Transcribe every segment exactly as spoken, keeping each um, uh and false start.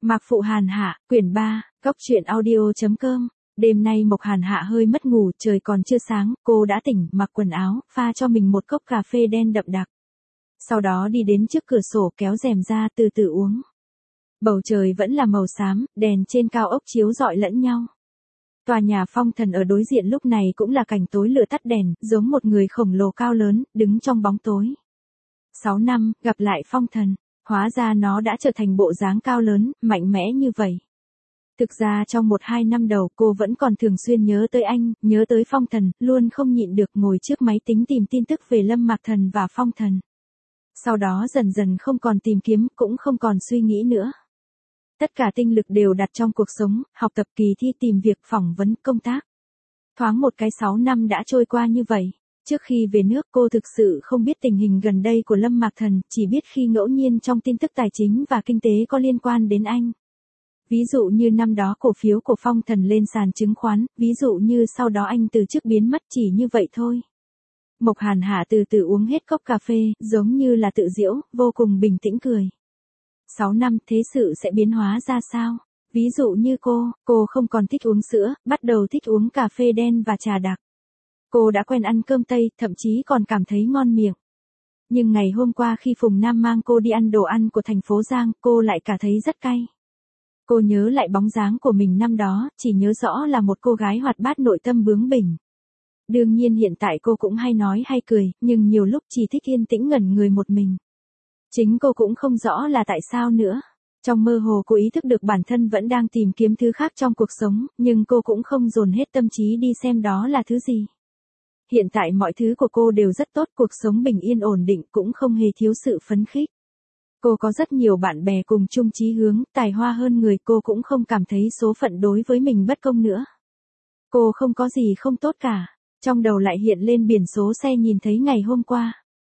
Mạc Phụ Hàn Hạ, quyển ba, góc truyện audio chấm com. Đêm nay Mộc Hàn Hạ hơi mất ngủ, trời còn chưa sáng, cô đã tỉnh, mặc quần áo, pha cho mình một cốc cà phê đen đậm đặc. Sau đó đi đến trước cửa sổ kéo rèm ra từ từ uống. Bầu trời vẫn là màu xám, đèn trên cao ốc chiếu rọi lẫn nhau. Tòa nhà Phong Thần ở đối diện lúc này cũng là cảnh tối lửa tắt đèn, giống một người khổng lồ cao lớn, đứng trong bóng tối. Sáu năm, gặp lại Phong Thần. Hóa ra nó đã trở thành bộ dáng cao lớn, mạnh mẽ như vậy. Thực ra trong một hai năm đầu cô vẫn còn thường xuyên nhớ tới anh, nhớ tới Phong Thần, luôn không nhịn được ngồi trước máy tính tìm tin tức về Lâm Mạc Thần và Phong Thần. Sau đó dần dần không còn tìm kiếm, cũng không còn suy nghĩ nữa. Tất cả tinh lực đều đặt trong cuộc sống, học tập, kỳ thi, tìm việc, phỏng vấn, công tác. Thoáng một cái sáu năm đã trôi qua như vậy. Trước khi về nước cô thực sự không biết tình hình gần đây của Lâm Mạc Thần, chỉ biết khi ngẫu nhiên trong tin tức tài chính và kinh tế có liên quan đến anh. Ví dụ như năm đó cổ phiếu của Phong Thần lên sàn chứng khoán, ví dụ như sau đó anh từ chức biến mất, chỉ như vậy thôi. Mộc Hàn Hạ từ từ uống hết cốc cà phê, giống như là tự giễu, vô cùng bình tĩnh cười. Sáu năm thế sự sẽ biến hóa ra sao? Ví dụ như cô, cô không còn thích uống sữa, bắt đầu thích uống cà phê đen và trà đặc. Cô đã quen ăn cơm Tây, thậm chí còn cảm thấy ngon miệng. Nhưng ngày hôm qua khi Phùng Nam mang cô đi ăn đồ ăn của thành phố Giang, cô lại cả thấy rất cay. Cô nhớ lại bóng dáng của mình năm đó, chỉ nhớ rõ là một cô gái hoạt bát nội tâm bướng bỉnh. Đương nhiên hiện tại cô cũng hay nói hay cười, nhưng nhiều lúc chỉ thích yên tĩnh ngẩn người một mình. Chính cô cũng không rõ là tại sao nữa. Trong mơ hồ cô ý thức được bản thân vẫn đang tìm kiếm thứ khác trong cuộc sống, nhưng cô cũng không dồn hết tâm trí đi xem đó là thứ gì. Hiện tại mọi thứ của cô đều rất tốt, cuộc sống bình yên ổn định, cũng không hề thiếu sự phấn khích. Cô có rất nhiều bạn bè cùng chung chí hướng, tài hoa hơn người, cô cũng không cảm thấy số phận đối với mình bất công nữa. Cô không có gì không tốt cả, trong đầu lại hiện lên biển số xe nhìn thấy ngày hôm qua.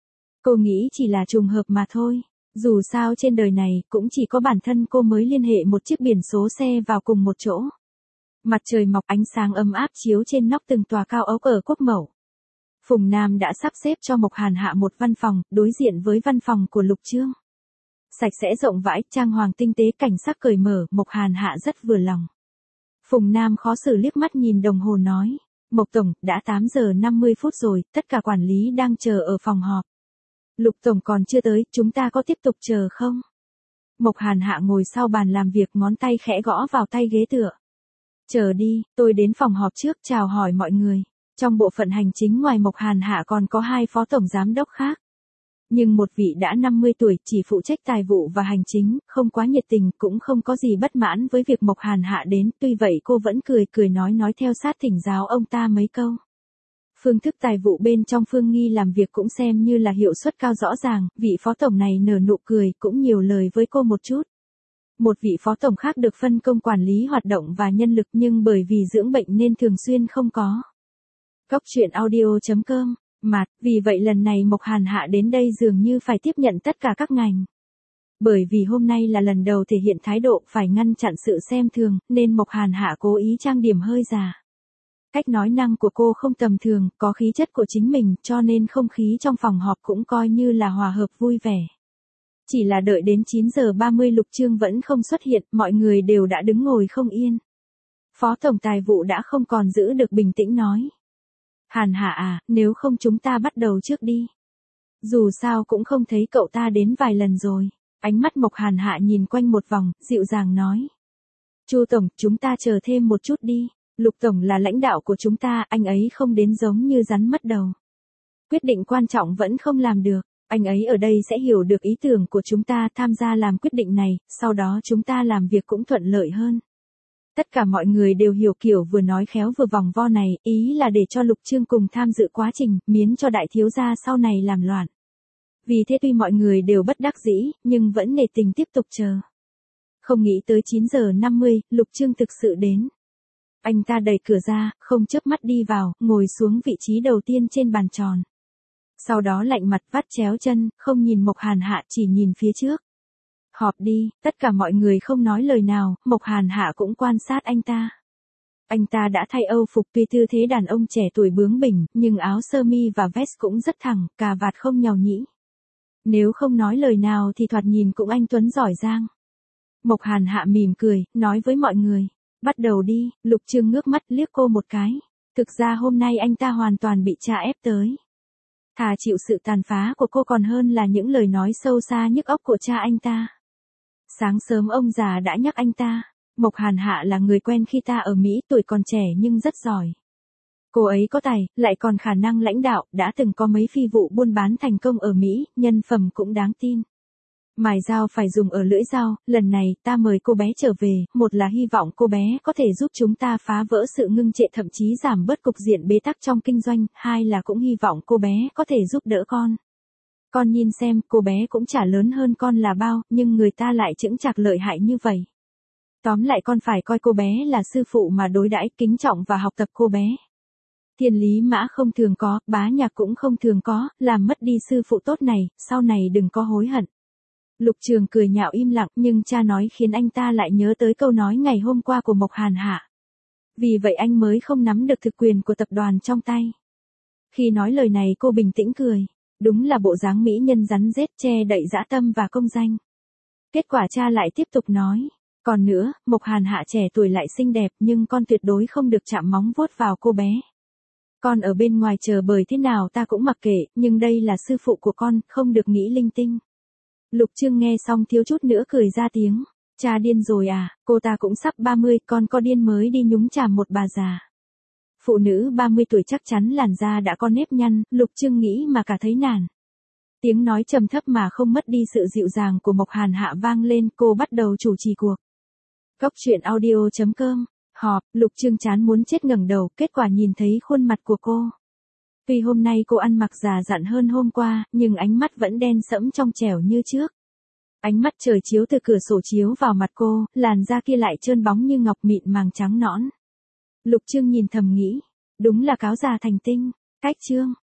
Cô nghĩ chỉ là trùng hợp mà thôi, dù sao trên đời này cũng chỉ có bản thân cô mới liên hệ một chiếc biển số xe vào cùng một chỗ. Mặt trời mọc, ánh sáng ấm áp chiếu trên nóc từng tòa cao ốc ở Quốc Mẫu. Phùng Nam đã sắp xếp cho Mộc Hàn Hạ một văn phòng, đối diện với văn phòng của Lục Trương. Sạch sẽ rộng rãi, trang hoàng tinh tế, cảnh sắc cởi mở, Mộc Hàn Hạ rất vừa lòng. Phùng Nam khó xử liếc mắt nhìn đồng hồ nói, Mộc Tổng, đã tám giờ năm mươi phút rồi, tất cả quản lý đang chờ ở phòng họp. Lục Tổng còn chưa tới, chúng ta có tiếp tục chờ không? Mộc Hàn Hạ ngồi sau bàn làm việc, ngón tay khẽ gõ vào tay ghế tựa. Chờ đi, tôi đến phòng họp trước chào hỏi mọi người. Trong bộ phận hành chính ngoài Mộc Hàn Hạ còn có hai phó tổng giám đốc khác. Nhưng một vị đã năm mươi tuổi, chỉ phụ trách tài vụ và hành chính, không quá nhiệt tình, cũng không có gì bất mãn với việc Mộc Hàn Hạ đến, tuy vậy cô vẫn cười cười nói nói theo sát thỉnh giáo ông ta mấy câu. Phương thức tài vụ bên trong Phương Nghi làm việc cũng xem như là hiệu suất cao rõ ràng, vị phó tổng này nở nụ cười, cũng nhiều lời với cô một chút. Một vị phó tổng khác được phân công quản lý hoạt động và nhân lực, nhưng bởi vì dưỡng bệnh nên thường xuyên không có. Góc truyện audio chấm com, Mạt, vì vậy lần này Mộc Hàn Hạ đến đây dường như phải tiếp nhận tất cả các ngành. Bởi vì hôm nay là lần đầu thể hiện thái độ phải ngăn chặn sự xem thường, nên Mộc Hàn Hạ cố ý trang điểm hơi già. Cách nói năng của cô không tầm thường, có khí chất của chính mình, cho nên không khí trong phòng họp cũng coi như là hòa hợp vui vẻ. Chỉ là đợi đến chín giờ ba mươi Lục Trương vẫn không xuất hiện, mọi người đều đã đứng ngồi không yên. Phó tổng tài vụ đã không còn giữ được bình tĩnh nói. Hàn Hạ à, nếu không chúng ta bắt đầu trước đi. Dù sao cũng không thấy cậu ta đến vài lần rồi. Ánh mắt Mộc Hàn Hạ nhìn quanh một vòng, dịu dàng nói. Chu Tổng, chúng ta chờ thêm một chút đi. Lục Tổng là lãnh đạo của chúng ta, anh ấy không đến giống như rắn mất đầu. Quyết định quan trọng vẫn không làm được. Anh ấy ở đây sẽ hiểu được ý tưởng của chúng ta, tham gia làm quyết định này, sau đó chúng ta làm việc cũng thuận lợi hơn. Tất cả mọi người đều hiểu kiểu vừa nói khéo vừa vòng vo này, ý là để cho Lục Trương cùng tham dự quá trình, miễn cho đại thiếu gia sau này làm loạn. Vì thế tuy mọi người đều bất đắc dĩ, nhưng vẫn nể tình tiếp tục chờ. Không nghĩ tới chín giờ năm mươi, Lục Trương thực sự đến. Anh ta đẩy cửa ra, không chớp mắt đi vào, ngồi xuống vị trí đầu tiên trên bàn tròn. Sau đó lạnh mặt vắt chéo chân, không nhìn Mộc Hàn Hạ, chỉ nhìn phía trước. Họp đi, tất cả mọi người không nói lời nào, Mộc Hàn Hạ cũng quan sát anh ta. Anh ta đã thay Âu phục tuy tư thế đàn ông trẻ tuổi bướng bỉnh, nhưng áo sơ mi và vest cũng rất thẳng, cà vạt không nhàu nhĩ. Nếu không nói lời nào thì thoạt nhìn cũng anh tuấn giỏi giang. Mộc Hàn Hạ mỉm cười, nói với mọi người. Bắt đầu đi, Lục Trương ngước mắt liếc cô một cái. Thực ra hôm nay anh ta hoàn toàn bị cha ép tới. Thà chịu sự tàn phá của cô còn hơn là những lời nói sâu xa nhức óc của cha anh ta. Sáng sớm ông già đã nhắc anh ta. Mộc Hàn Hạ là người quen khi ta ở Mỹ, tuổi còn trẻ nhưng rất giỏi. Cô ấy có tài, lại còn khả năng lãnh đạo, đã từng có mấy phi vụ buôn bán thành công ở Mỹ, nhân phẩm cũng đáng tin. Mài dao phải dùng ở lưỡi dao, lần này ta mời cô bé trở về, một là hy vọng cô bé có thể giúp chúng ta phá vỡ sự ngưng trệ thậm chí giảm bớt cục diện bế tắc trong kinh doanh, hai là cũng hy vọng cô bé có thể giúp đỡ con. Con nhìn xem, cô bé cũng chả lớn hơn con là bao, nhưng người ta lại chững chạc lợi hại như vậy. Tóm lại con phải coi cô bé là sư phụ mà đối đãi, kính trọng và học tập cô bé. Thiên lý mã không thường có, bá nhạc cũng không thường có, làm mất đi sư phụ tốt này, sau này đừng có hối hận. Lục Trường cười nhạo im lặng, nhưng cha nói khiến anh ta lại nhớ tới câu nói ngày hôm qua của Mộc Hàn Hạ. Vì vậy anh mới không nắm được thực quyền của tập đoàn trong tay. Khi nói lời này cô bình tĩnh cười. Đúng là bộ dáng mỹ nhân rắn rết, che đậy dã tâm và công danh. Kết quả cha lại tiếp tục nói. Còn nữa, Mộc Hàn Hạ trẻ tuổi lại xinh đẹp, nhưng con tuyệt đối không được chạm móng vuốt vào cô bé. Con ở bên ngoài chờ bời thế nào ta cũng mặc kệ, nhưng đây là sư phụ của con, không được nghĩ linh tinh. Lục Trương nghe xong thiếu chút nữa cười ra tiếng. Cha điên rồi à, cô ta cũng sắp ba mươi, con có điên mới đi nhúng chàm một bà già. Phụ nữ ba mươi tuổi chắc chắn làn da đã có nếp nhăn, Lục Trương nghĩ mà cả thấy nản. Tiếng nói trầm thấp mà không mất đi sự dịu dàng của Mộc Hàn Hạ vang lên, cô bắt đầu chủ trì cuộc. Góc truyện audio chấm com, họp, Lục Trương chán muốn chết ngẩng đầu, kết quả nhìn thấy khuôn mặt của cô. Tuy hôm nay cô ăn mặc già dặn hơn hôm qua, nhưng ánh mắt vẫn đen sẫm trong trẻo như trước. Ánh mắt trời chiếu từ cửa sổ chiếu vào mặt cô, làn da kia lại trơn bóng như ngọc mịn màng trắng nõn. Lục Trương nhìn thầm nghĩ, đúng là cáo già thành tinh. Cách chương